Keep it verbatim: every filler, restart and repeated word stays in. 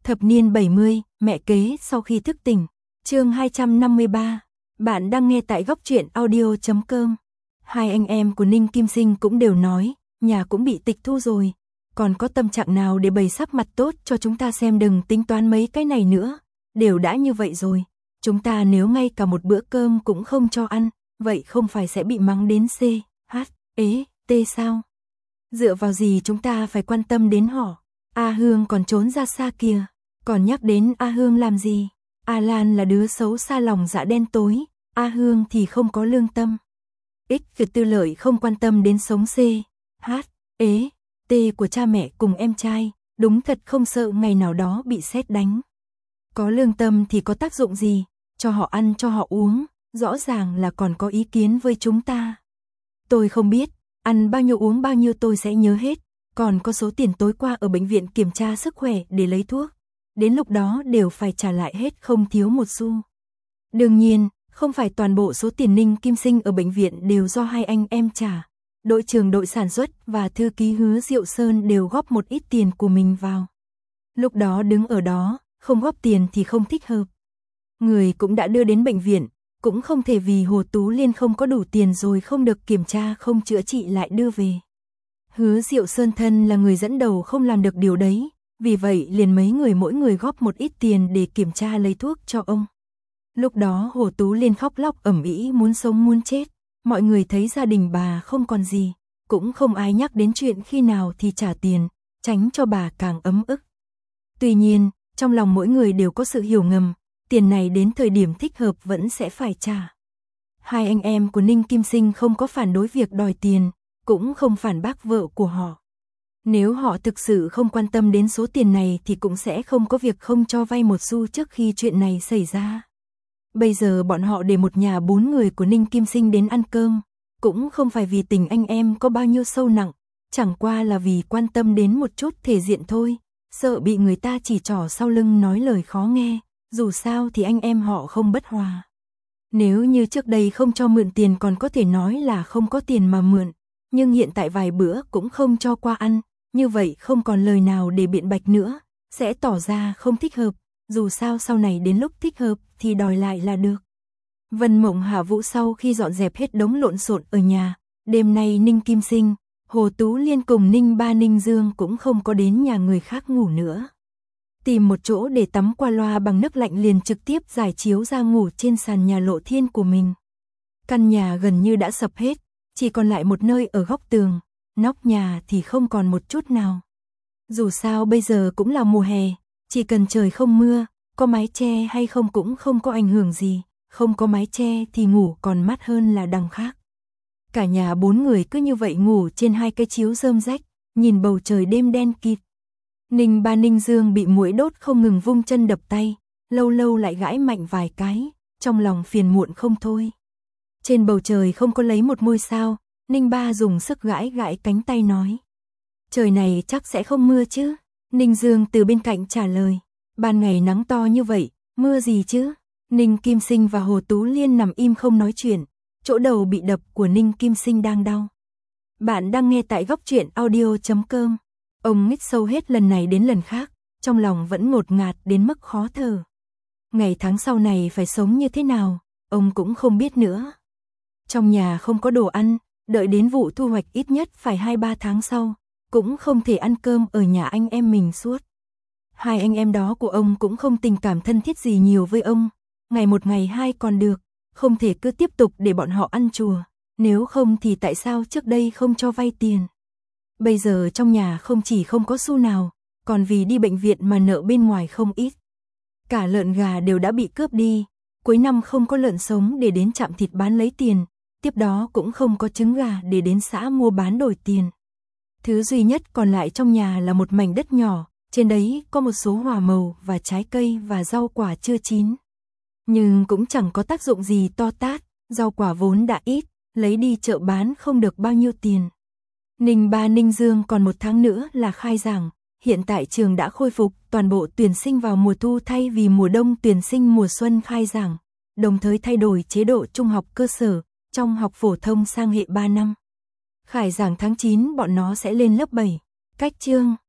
Thập niên bảy mươi, mẹ kế sau khi thức tỉnh. Chương hai trăm năm mươi ba. Bạn đang nghe tại góc truyện audio chấm com. Hai anh em của Ninh Kim Sinh cũng đều nói, nhà cũng bị tịch thu rồi, còn có tâm trạng nào để bày sắc mặt tốt cho chúng ta xem, đừng tính toán mấy cái này nữa, đều đã như vậy rồi, chúng ta nếu ngay cả một bữa cơm cũng không cho ăn, vậy không phải sẽ bị mắng đến C, H, ế, T sao? Dựa vào gì chúng ta phải quan tâm đến họ? A Hương còn trốn ra xa kìa, còn nhắc đến A Hương làm gì? A Lan là đứa xấu xa lòng dạ đen tối, A Hương thì không có lương tâm. X Việt Tư Lợi không quan tâm đến sống C, H, ế, T của cha mẹ cùng em trai, đúng thật không sợ ngày nào đó bị sét đánh. Có lương tâm thì có tác dụng gì, cho họ ăn cho họ uống, rõ ràng là còn có ý kiến với chúng ta. Tôi không biết, ăn bao nhiêu uống bao nhiêu tôi sẽ nhớ hết, còn có số tiền tối qua ở bệnh viện kiểm tra sức khỏe để lấy thuốc, đến lúc đó đều phải trả lại hết không thiếu một xu. Đương nhiên, không phải toàn bộ số tiền Ninh Kim Sinh ở bệnh viện đều do hai anh em trả. Đội trưởng đội sản xuất và thư ký Hứa Diệu Sơn đều góp một ít tiền của mình vào. Lúc đó đứng ở đó, không góp tiền thì không thích hợp. Người cũng đã đưa đến bệnh viện, cũng không thể vì Hồ Tú Liên không có đủ tiền rồi không được kiểm tra không chữa trị lại đưa về. Hứa Diệu Sơn thân là người dẫn đầu không làm được điều đấy, vì vậy liền mấy người mỗi người góp một ít tiền để kiểm tra lấy thuốc cho ông. Lúc đó Hồ Tú Liên khóc lóc ầm ĩ muốn sống muốn chết, mọi người thấy gia đình bà không còn gì, cũng không ai nhắc đến chuyện khi nào thì trả tiền, tránh cho bà càng ấm ức. Tuy nhiên, trong lòng mỗi người đều có sự hiểu ngầm, tiền này đến thời điểm thích hợp vẫn sẽ phải trả. Hai anh em của Ninh Kim Sinh không có phản đối việc đòi tiền, cũng không phản bác vợ của họ. Nếu họ thực sự không quan tâm đến số tiền này thì cũng sẽ không có việc không cho vay một xu trước khi chuyện này xảy ra. Bây giờ bọn họ để một nhà bốn người của Ninh Kim Sinh đến ăn cơm, cũng không phải vì tình anh em có bao nhiêu sâu nặng, chẳng qua là vì quan tâm đến một chút thể diện thôi, sợ bị người ta chỉ trỏ sau lưng nói lời khó nghe, dù sao thì anh em họ không bất hòa. Nếu như trước đây không cho mượn tiền còn có thể nói là không có tiền mà mượn, nhưng hiện tại vài bữa cũng không cho qua ăn, như vậy không còn lời nào để biện bạch nữa, sẽ tỏ ra không thích hợp, dù sao sau này đến lúc thích hợp thì đòi lại là được. Vân Mộng Hạ Vũ sau khi dọn dẹp hết đống lộn xộn ở nhà, đêm nay Ninh Kim Sinh, Hồ Tú Liên cùng Ninh Ba Ninh Dương cũng không có đến nhà người khác ngủ nữa. Tìm một chỗ để tắm qua loa bằng nước lạnh liền trực tiếp giải chiếu ra ngủ trên sàn nhà lộ thiên của mình. Căn nhà gần như đã sập hết, chỉ còn lại một nơi ở góc tường, nóc nhà thì không còn một chút nào. Dù sao bây giờ cũng là mùa hè, chỉ cần trời không mưa, có mái che hay không cũng không có ảnh hưởng gì, không có mái che thì ngủ còn mát hơn là đằng khác. Cả nhà bốn người cứ như vậy ngủ trên hai cái chiếu rơm rách, nhìn bầu trời đêm đen kịt. Ninh Ba Ninh Dương bị muỗi đốt không ngừng vung chân đập tay, lâu lâu lại gãi mạnh vài cái, trong lòng phiền muộn không thôi. Trên bầu trời không có lấy một ngôi sao, Ninh Ba dùng sức gãi gãi cánh tay nói. Trời này chắc sẽ không mưa chứ? Ninh Dương từ bên cạnh trả lời. Ban ngày nắng to như vậy, mưa gì chứ? Ninh Kim Sinh và Hồ Tú Liên nằm im không nói chuyện, chỗ đầu bị đập của Ninh Kim Sinh đang đau. Bạn đang nghe tại góc truyện audio chấm com. Ông hít sâu hết lần này đến lần khác, trong lòng vẫn ngột ngạt đến mức khó thở. Ngày tháng sau này phải sống như thế nào, ông cũng không biết nữa. Trong nhà không có đồ ăn, đợi đến vụ thu hoạch ít nhất phải hai ba tháng sau, cũng không thể ăn cơm ở nhà anh em mình suốt. Hai anh em đó của ông cũng không tình cảm thân thiết gì nhiều với ông, ngày một ngày hai còn được, không thể cứ tiếp tục để bọn họ ăn chùa, nếu không thì tại sao trước đây không cho vay tiền. Bây giờ trong nhà không chỉ không có xu nào, còn vì đi bệnh viện mà nợ bên ngoài không ít. Cả lợn gà đều đã bị cướp đi, cuối năm không có lợn sống để đến trạm thịt bán lấy tiền, tiếp đó cũng không có trứng gà để đến xã mua bán đổi tiền. Thứ duy nhất còn lại trong nhà là một mảnh đất nhỏ, trên đấy có một số hoa màu và trái cây và rau quả chưa chín. Nhưng cũng chẳng có tác dụng gì to tát, rau quả vốn đã ít, lấy đi chợ bán không được bao nhiêu tiền. Ninh Ba Ninh Dương còn một tháng nữa là khai giảng, hiện tại trường đã khôi phục, toàn bộ tuyển sinh vào mùa thu thay vì mùa đông tuyển sinh mùa xuân khai giảng, đồng thời thay đổi chế độ trung học cơ sở, trong học phổ thông sang hệ ba năm. Khai giảng tháng chín bọn nó sẽ lên lớp bảy, cách chương